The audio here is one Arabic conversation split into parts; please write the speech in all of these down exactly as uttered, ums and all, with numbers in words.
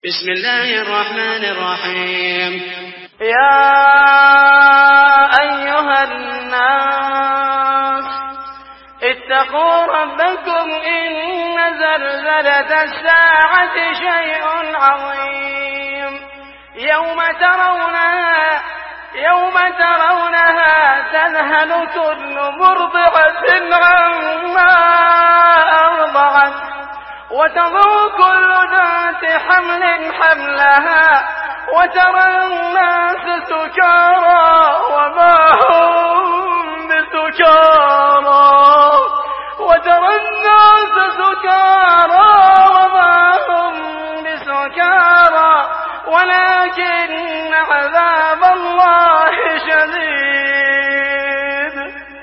بسم الله الرحمن الرحيم. يا أيها الناس اتقوا ربكم إن زلزلة الساعة شيء عظيم يوم ترونها يوم ترونها تذهل كل مرضعة عما أرضعت وتضع كل ذات حمل حملها وترى الناس سكارى وما هم بسكارى وترى الناس سكارى وما هم بسكارى ولكن عذاب الله شديد.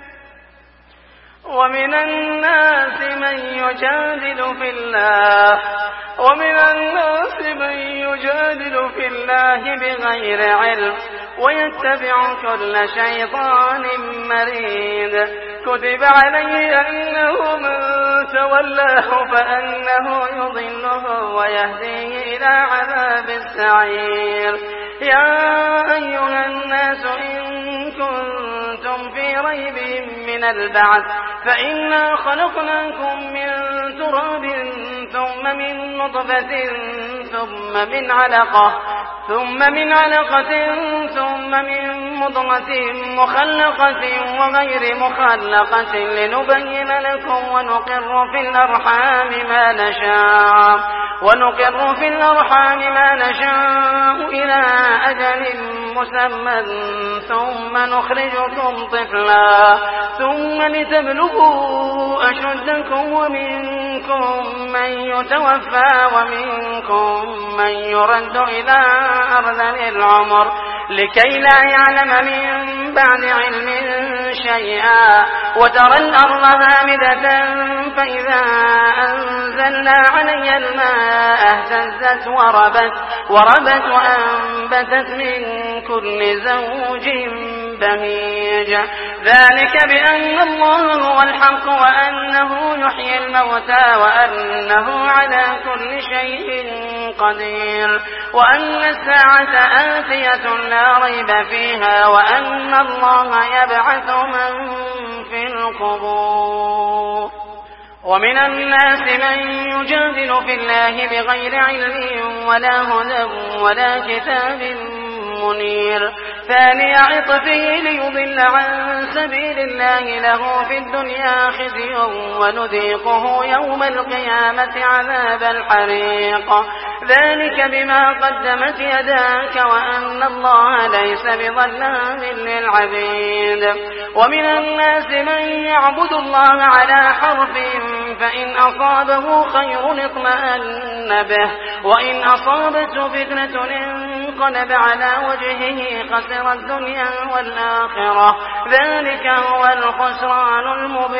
ومن الناس من يجادل في الله ومن الناس من يجادل في الله بغير علم ويتبع كل شيطان مريد. كتب عليه أنه من تولاه فأنه يضله ويهديه إلى عذاب السعير. يا أيها الناس إن كنتم في ريب من البعث فإنا خلقناكم من تراب ثم من نطفة ثم من علقة ثم من علقة ثم من مضغة مخلقة وغير مخلقة لنبين لكم ونقر في الأرحام ما نشاء ونقر في الأرحام ما نشاء إلى أجل مسمى ثم نخرجكم طفلا ثم لتبلغوا أشدكم ومنكم من يتوفى ومنكم من يرد إلى أرذل العمر لكي لا يعلم من بعد علم شيئا. وترى الأرض هامدة فإذا أنزلنا عليها الماء اهتزت وربت وربت وأنبتت من كل زوج بهيج. ذلك بأن الله هو الحق وأنه يحيي الموتى وأنه على كل شيء قدير وأن الساعة آتية لا ريب فيها وأن الله يبعث من في القبور. ومن الناس من يجادل في الله بغير علم ولا هدى ولا كتاب منير. ثاني عطفه ليضل عن سبيل الله له في الدنيا خزي ونذيقه يوم القيامة عذاب الحريق. ذلك بما قدمت يداك وأن الله ليس بظلام للعبيد. ومن الناس من يعبد الله على حرف فإن أصابه خير اطمأن به وإن أصابته فتنة انقلب على وجهه خسر الدنيا والآخرة. ذلك هو الخسران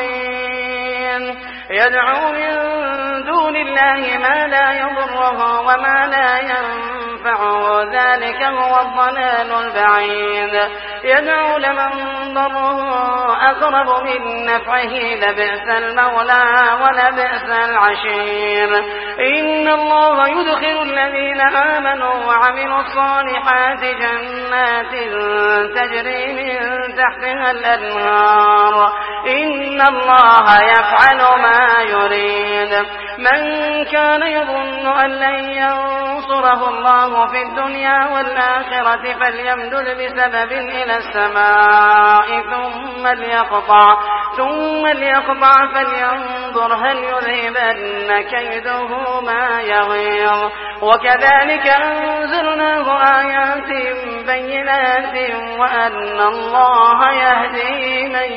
المبين. يدعو من دون الله ما لا يضره وما لا ينفعه ذلك هو الضلال البعيد. يدعو لمن ضره أقرب من نفعه لبئس المولى ولبئس العشير. إن الله يدخل الذين آمنوا وعملوا الصالحات جنات تجري من تحتها الأنهار. إن الله يفعل ما يريد. من كان يظن أن لن ينصره الله في الدنيا والآخرة فليمدد بسبب إلى السماء ثم ليقطع ثم ليقطع فلينظر هل يذهبن كيده ما يغيظ. وكذلك أنزلناه آيات بينات وأن الله يهدي من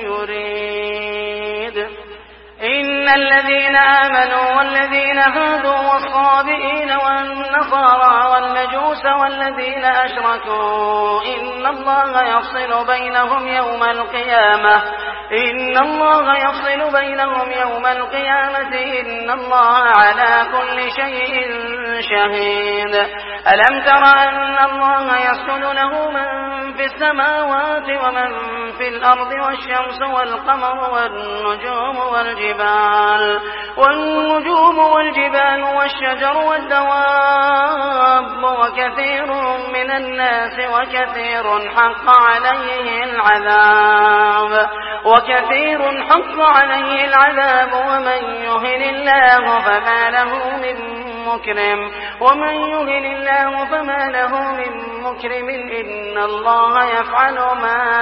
يريد. إن الذين آمنوا والذين هادوا والصابئين والنصارى والمجوس والذين أشركوا إن الله يفصل بينهم يوم القيامة إن الله يفصل بينهم يوم القيامة إن الله على كل شيء شهيد ألم تر أن الله يسجد له من في السماوات ومن في الأرض والشمس والقمر والنجوم والجبال والنجوم والجبال والشجر والدواب وكثير من الناس وكثير حق عليه العذاب وكثير حق عليه العذاب ومن يهن الله فما له من مكرم ومن يهن الله فما له من مكرم إن الله يفعل ما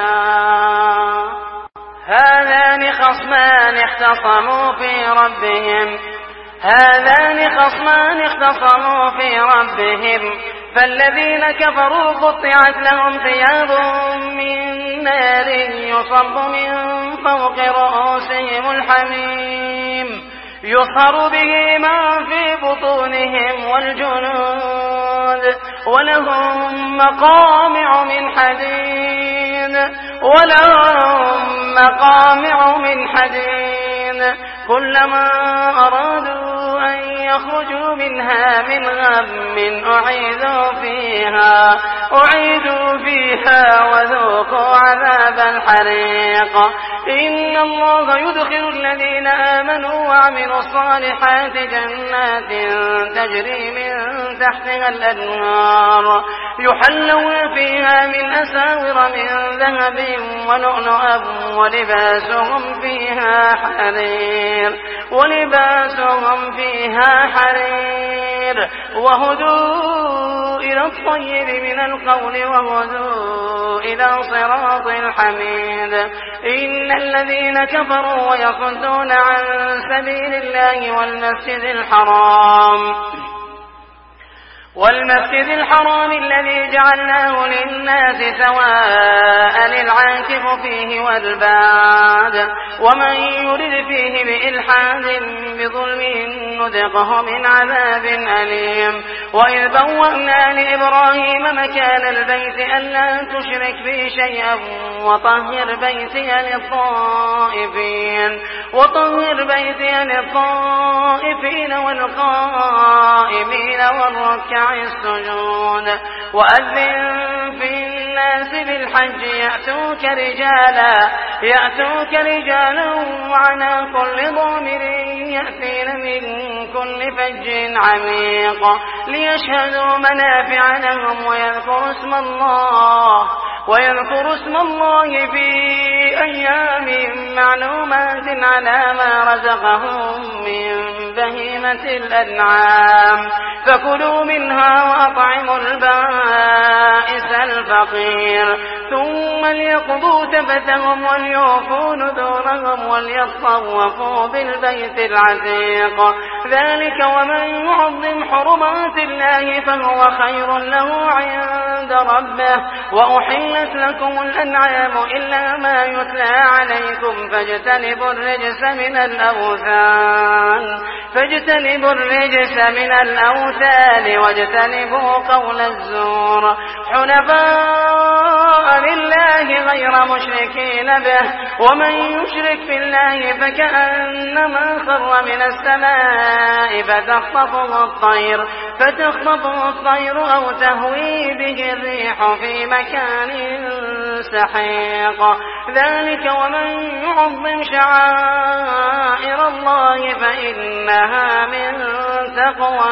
يشاء هذان خصمان اختصموا في ربهم هذان خصمان اختصموا في ربهم فالذين كفروا قطعت لهم ثياب من نار يصب من فوق رؤوسهم الحميم يصهر به ما في بطونهم والجنود ولهم مقامع من حديد ولهم مقامع من حديد كلما أرادوا أن يخرجوا منها من غم أعيدوا فيها أعيدوا فيها وذوقوا عذاب الحريق إن الله يدخل الذين آمنوا وعملوا الصالحات جنات تجري من تحتها الأنهار يحلون فيها من أساور من ذهب ولؤلؤا ولباسهم فيها حرير ولباسهم فيها حرير وهدوا إلى الطيب من القول وهدوا إلى صراط الحميد إن الذين كفروا ويصدون عن سبيل الله والمسجد الحرام والمسجد الحرام الذي جعلناه للناس سواء العاكف فيه والباد ومن يرد فيه بإلحاد بظلم نذقه من عذاب أليم وإذ بوأنا لإبراهيم مكان البيت ألا تشرك بي شيئا وطهر بيتي للطائفين وطهر بيتي للطائفين والقائمين والركع السجود وأذن في الناس بالحج يأتوك رجالا يأتوك رجالا وعلى كل ضامر يأتين من كل فج عميق ليشهدوا منافع لهم ويذكروا اسم الله ويذكروا اسم الله في أيام معلومات على ما رزقهم من بهيمة الأنعام فكلوا منها وأطعموا البائس الفقير ثم ليقضوا تفثهم وليوفوا نذورهم وليطوفوا بالبيت العتيق ذلك ومن يعظم حرمات الله فهو خير له عند ربه وأحلت لكم الأنعام إلا ما يتلى عليكم فاجتنبوا الرجس من الأوثان فاجتنبوا الرجس من الأوثان واجتنبوا قول الزور حنفاء لله غير مشركين به ومن يشرك بالله فكأنما خر من السماء فتخطفه الطير فتخطفه الطير أو تهوي به الريح في مكان سحيق ذلك ومن يعظم شعائر الله فإنها من تقوى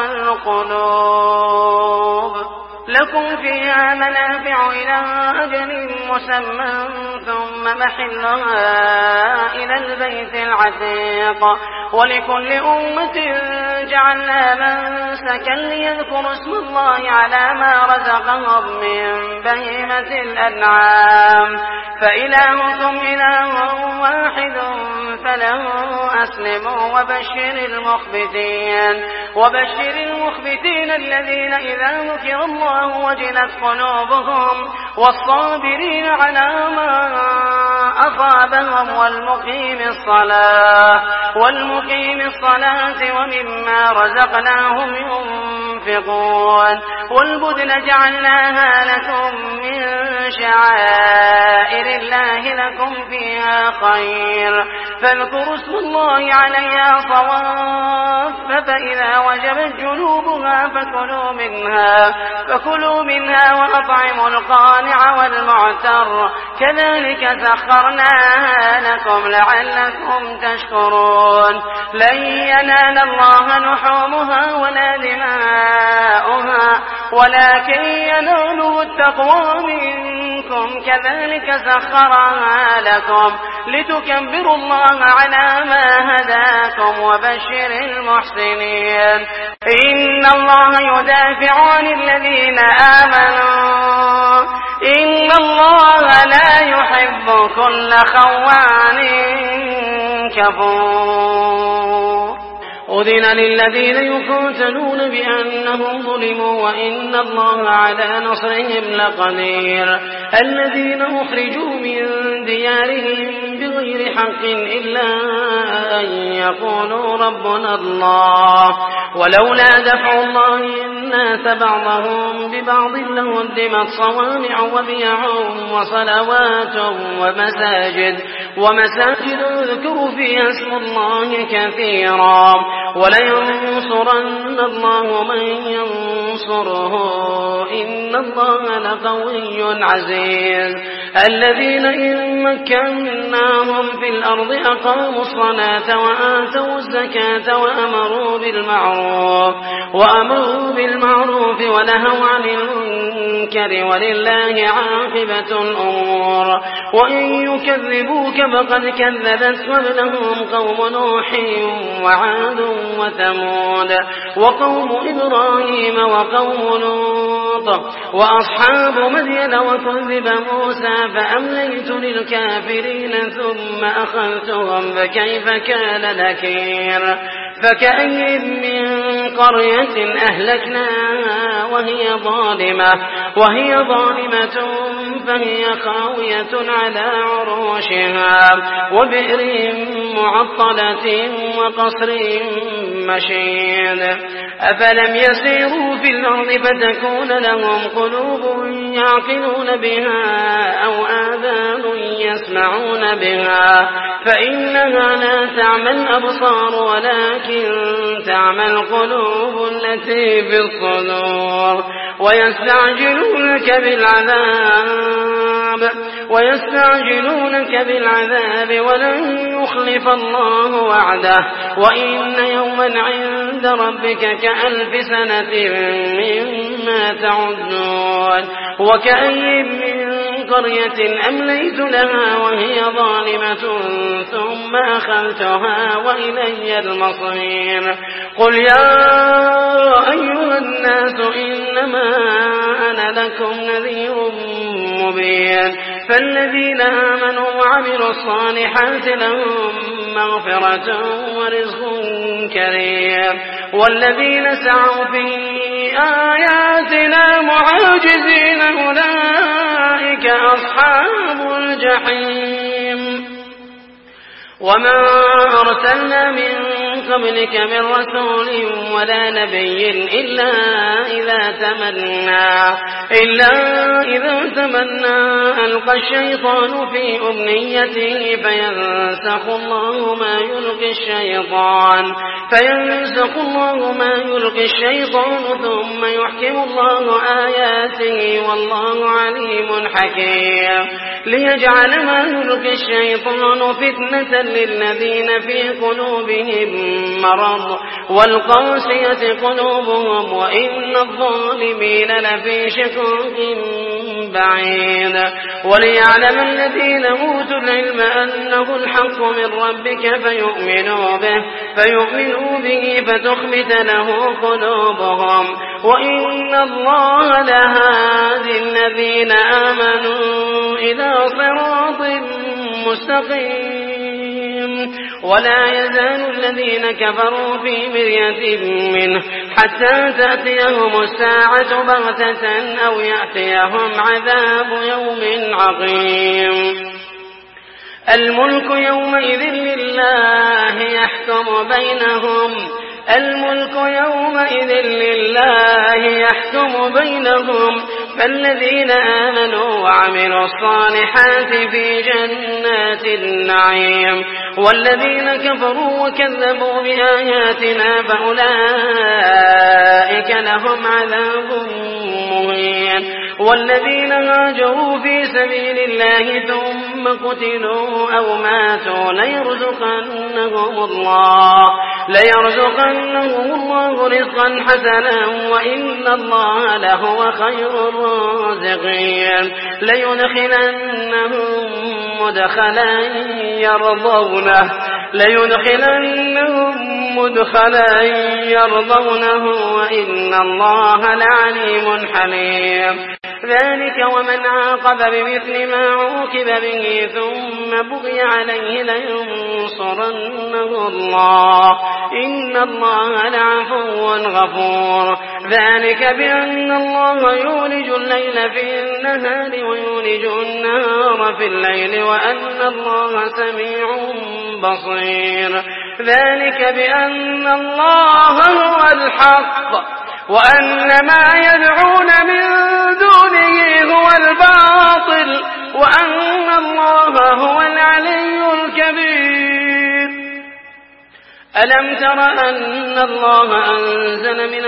القلوب لكم فيها منافع إلى أجل مسمى ثم محلها إلى البيت العتيق ولكل أمة جعلنا منسكا ليذكروا اسم الله على ما رزقهم من بهيمة الأنعام فإلهكم إله واحد فله أسلموا وبشر المخبتين وبشر المخبتين الذين إذا ذكر الله وجلت قلوبهم والصابرين على ما أصابهم والمقيم الصلاة والمقيم الصلاة ومما رزقناهم ينفقون والبدن جعلناها لكم من شعائر الله لكم فيها خير فاذكروا اسم الله عليها صواف فإذا وجبت جنوبها فكلوا منها فكلوا منها وأطعموا القانع والمعتر كذلك سخرناها لكم لعلكم تشكرون لن ينال الله لحومها ولا دماؤها ولكن يناله التقوى منكم كذلك سخرها لكم لتكبروا الله على ما هداكم وبشر المحسنين إن الله يدافع عن الذين آمنوا إن الله لا يحب كل خوان كفور أذن للذين يقاتلون بأنهم ظلموا وإن الله على نصرهم لقدير الذين أخرجوا من ديارهم بغير حق إلا أن يقولوا ربنا الله ولولا دفع الله الناس بعضهم ببعض لهدمت صوامع وبيع وصلوات ومساجد ومساجد يذكر فيها اسم الله كثيرا ولينصرن الله من ينصره إن الله لقوي عزيز الذين إن مكناهم في الأرض أقاموا الصلاة وآتوا الزكاة وأمروا بالمعروف وأمروا بالمعروف ونهوا عن المنكر ولله عاقبة الأمور وإن يكذبوك فقد كذبت قبلهم قوم نوح وعاد وثمود وقوم إبراهيم وقوم لوط وأصحاب مدين وكذب موسى فأمليت للكافرين ثم أخذتهم فكيف كان نكير فكأي من قرية أهلكناها وهي ظالمة وهي ظالمة فهي خاوية على عروشها وبئر معطلة وقصر مشيد أفلم يسيروا في الأرض فتكون لهم قلوب يعقلون بها أو آذان يسمعون بها فإنها لا تعمى الأبصار ولكن تعمى القلوب التي في الصدور ويستعجلونك بالعذاب ويستعجلونك بالعذاب ولن يخلف الله وعده وإن يوما عند ربك كألف سنة مما تعدون وكأي من قرية أمليت لها وهي ظالمة ثم أخذتها وإلي المصير قل يا أيها الناس إنما أنا لكم نذير مبين فالذين آمنوا وعملوا الصالحات لهم مغفرة ورزق كريم والذين سعوا في آياتنا معاجزين أولئك أصحاب الجحيم وما أرسلنا من قبلك من رسول ولا نبي إلا إذا تمنى إلا إذا تمنى ألقى الشيطان في أمنيته فينسخ الله ما يلقي الشيطان فينسخ الله ما يلقي الشيطان ثم يحكم الله آياته والله عليم حكيم ليجعل ما يلقي الشيطان فتنة للذين في قلوبهم مرض والقاسية قلوبهم وإن الظالمين لفي شقاق بعيد وليعلم الذين أوتوا العلم أنه الحق من ربك فيؤمنوا به فيؤمنوا به فتخبت له قلوبهم وإن الله لهادي الذين آمنوا إلى صراط مستقيم ولا يزال الذين كفروا في مرية منه حتى تأتيهم الساعة بغتة أو يأتيهم عذاب يوم عقيم الملك يومئذ لله يحكم بينهم الملك يومئذ لله يحكم بينهم فالذين آمنوا وعملوا الصالحات في جنات النعيم والذين كفروا وكذبوا بآياتنا فأولئك لهم عذاب مهين والذين هاجروا في سبيل الله ثم قتلوا أو ماتوا ليرزقنهم الله ليرزقنهم الله رزقا حسنا وإن الله لهو خير الرازقين ليدخلنهم مدخلا يرضونه ليدخلنهم مدخلا يرضونه وإن الله لعليم حليم ذلك ومن عاقب بمثل ما عوقب به ثم بغي عليه لينصرنه الله إن الله لعفو غفور ذلك بأن الله يولج الليل في النهار ويولج النهار في الليل وأن الله سميع بصير ذلك بأن الله هو الحق وأن ما يدعون من دونه هو الباطل وأن الله هو العلي الكبير ألم تر أن الله أنزل من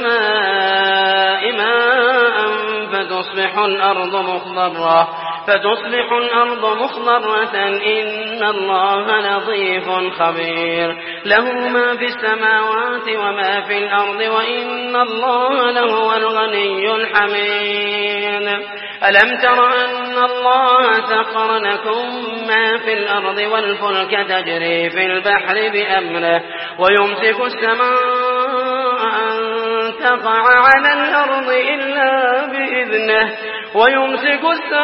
السماء ماء فتصبح الأرض مخضرة فتصبح الأرض مخضرة إن الله لطيف خبير له ما في السماوات وما في الأرض وإن الله لهو الغني الحميد ألم تر أن الله سخر لكم ما في الأرض والفلك تجري في البحر بأمره ويمسك السماء أن تقع على الأرض إلا بإذنه ويمسك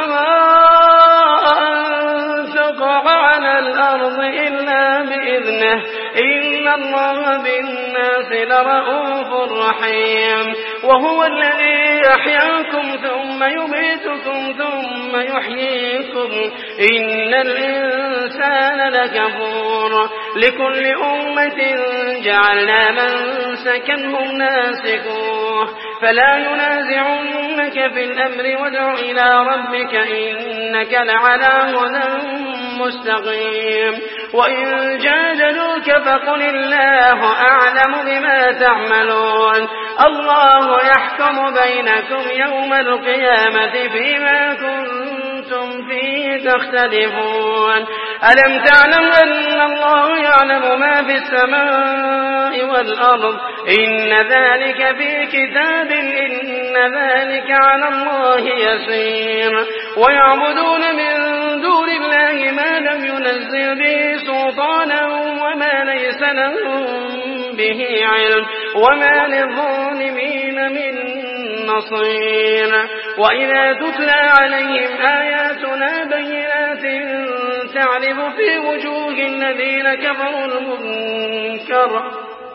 السماء أن تقع على الأرض إلا بإذنه إن الله بالناس لرؤوف رحيم وهو الذي يحياكم ثم يميتكم ثم يحييكم إن الإنسان لكفور لكل أمة جعلنا منسكا هم ناسكوه فلا ينازعنك في الأمر وادع إلى ربك إنك لعلى هدى مستقيم وإن جادلوك فقل الله أعلم بما تعملون الله يحكم بينكم يوم القيامة فيما كنتم فيه تختلفون ألم تعلم أن الله يعلم ما في السماء والأرض إن ذلك في كتاب إن ذلك على الله يسير ويعبدون من دون الله ما لم ينزل به سلطانا وما ليس لهم به علم وما للظالمين من نصير وإذا تتلى عليهم آياتنا بينات تعرف في وجوه الذين كفروا المنكر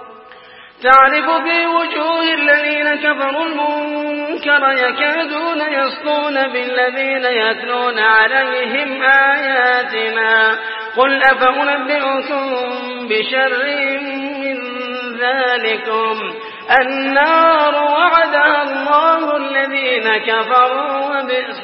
تعرف في وجوه الذين كفروا المنكر يكادون يسطون بالذين يتلون عليهم آياتنا قل أفأنبئكم بشر من ذلكم النار وعدها الله الذين كفروا وبئس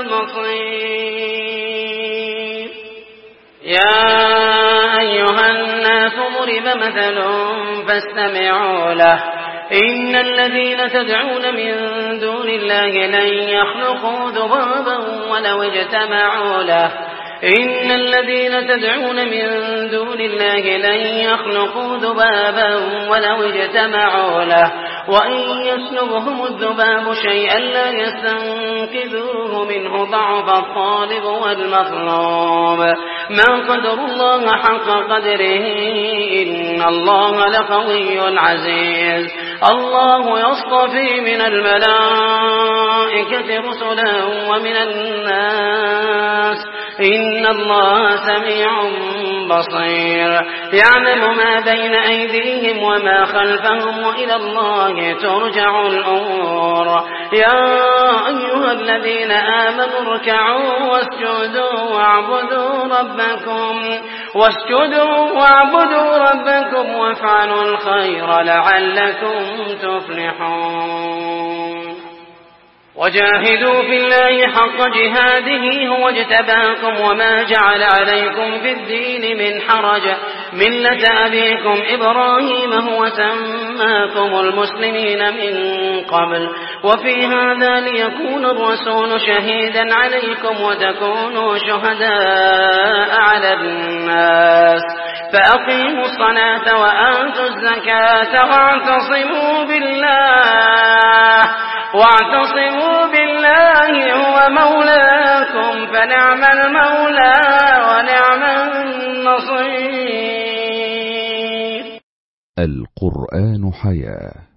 المصير يا أيها الناس ضرب مثل فاستمعوا له إن الذين تدعون من دون الله لن يخلقوا ذبابا ولو اجتمعوا له إن الذين تدعون من دون الله لن يخلقوا ذبابا ولو اجتمعوا له وإن يسلبهم الذباب شيئا لا يستنقذوه منه ضعف الطالب والمطلوب ما قدر الله حق قدره إن الله لقوي عزيز الله يصطفي من الملائكة رسلا ومن الناس إن الله سميع بصير يعلم ما بين أيديهم وما خلفهم وإلى الله ترجع الأمور يا أيها الذين آمنوا اركعوا واسجدوا واعبدوا ربكم واسجدوا واعبدوا ربكم وافعلوا الخير لعلكم تفلحون وجاهدوا في الله حق جهاده هو اجتباكم وما جعل عليكم في الدين من حرج ملة أبيكم إبراهيم هو سماكم المسلمين من قبل وفي هذا ليكون الرسول شهيدا عليكم وتكونوا شهداء على الناس فأقيموا الصلاة وآتوا الزكاة واعتصموا بالله واعتصموا بالله هو مولاكم فنعم المولى ونعم النصير. القرآن حياة.